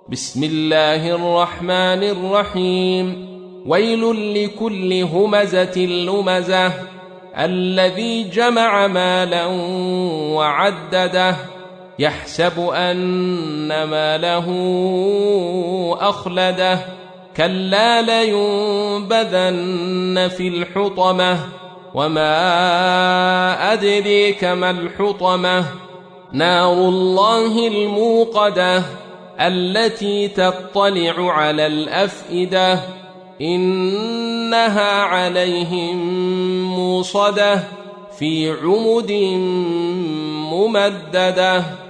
بسم الله الرحمن الرحيم. ويل لكل همزة لمزة الذي جمع مالا وعدده يحسب أن ماله أخلده كلا لينبذن في الحطمة وما أدريك ما الحطمة نار الله الموقدة التي تطلع على الأفئدة إنها عليهم موصدة في عمد ممددة.